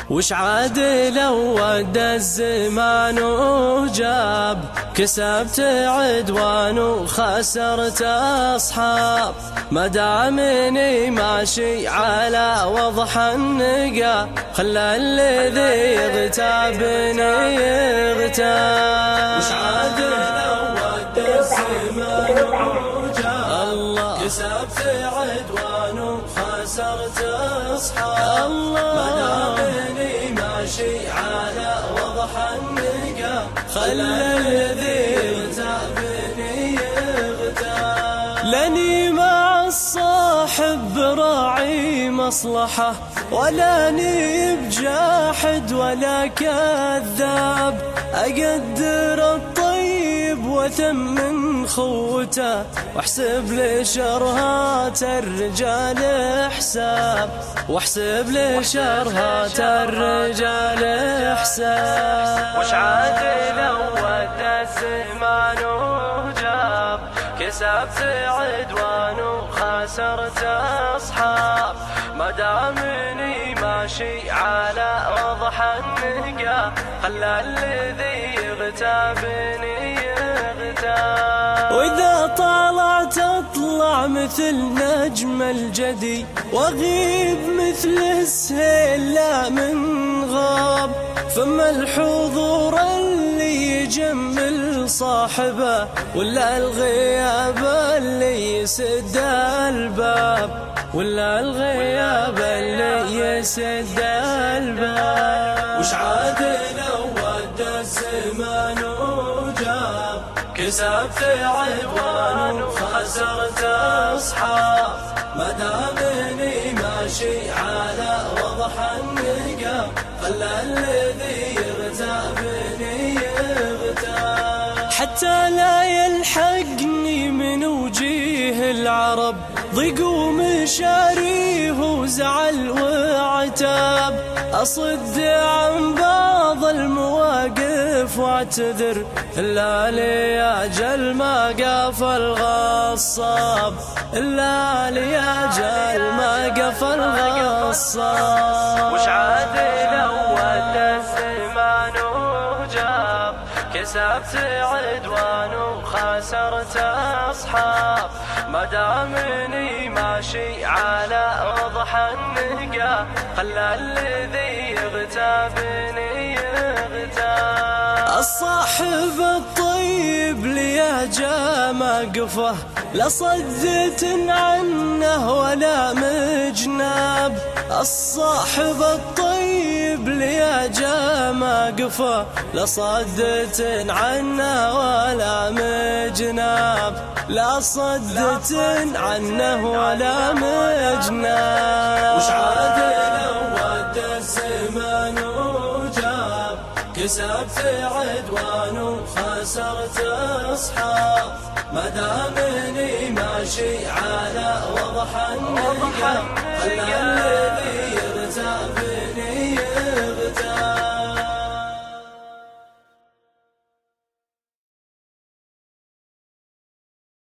وش عاد لو ودى الزمان وجاب، كسبت عدوان وخسرت أصحاب، ما دامني ماشي على وضح النقا، خلى الذي يغتابني يغتاب. وش عاد لو ودى الزمان وجاب، كسبت عدوان وخسرت أصحاب، ما دامني ماشي على وضح النقا، خلى الذي يغتابني يغتاب. لاني مع الصاحب براعي مصلحة، ولاني بجاحد ولا كذاب، أقدر الطيب وثمن خوته، واحسب لشرهات الرجال حساب، واحسب لشرهات الرجال حساب. وش عاد لو ودى الزمان وجاب، كسبت عدوان وخسرت أصحاب، ما دامني ماشي على وضح النقا، خلى الذي يغتابني يغتاب. وإذا طلعت أطلع مثل نجم الجدي، وأغيب مثل السيل لا من غاب، فما الحضور اللي يجمل صاحبه، ولا الغياب اللي يسد الباب، ولا الغياب اللي يسد الباب. وش عاد لو ودى الزمان وجاب، كسبت عدوان وخسرت أصحاب، ما دامني ماشي على وضح النقا، خلى الذي يغتابني يغتاب. حتى لا يلحقني من وجيه العرب، ضيق ومشاريه وزعل وعتاب، أصد عن بعض المواقف واعتذر، إلا لأجل ما قف الغصاب، إلا لأجل ما قف الغصاب. وش عاد لو ودى الزمان وجاب، كسبت عدوان وخسرت أصحاب، ما دامني ماشي على وضح النقا، خلى الذي يغتابني يغتاب. الصاحب الطيب ليهجى موقفه، لا صدت عنه ولا مجناب، الصاحب الطيب ليهجى موقفه، لا صدت عنه ولا مجناب، لا صدت عنه ولا مجناب. وش عاد لو ودى الزمان وجاب، كسبت عدوان وخسرت أصحاب، ما دامني ماشي على وضح النقا، خلى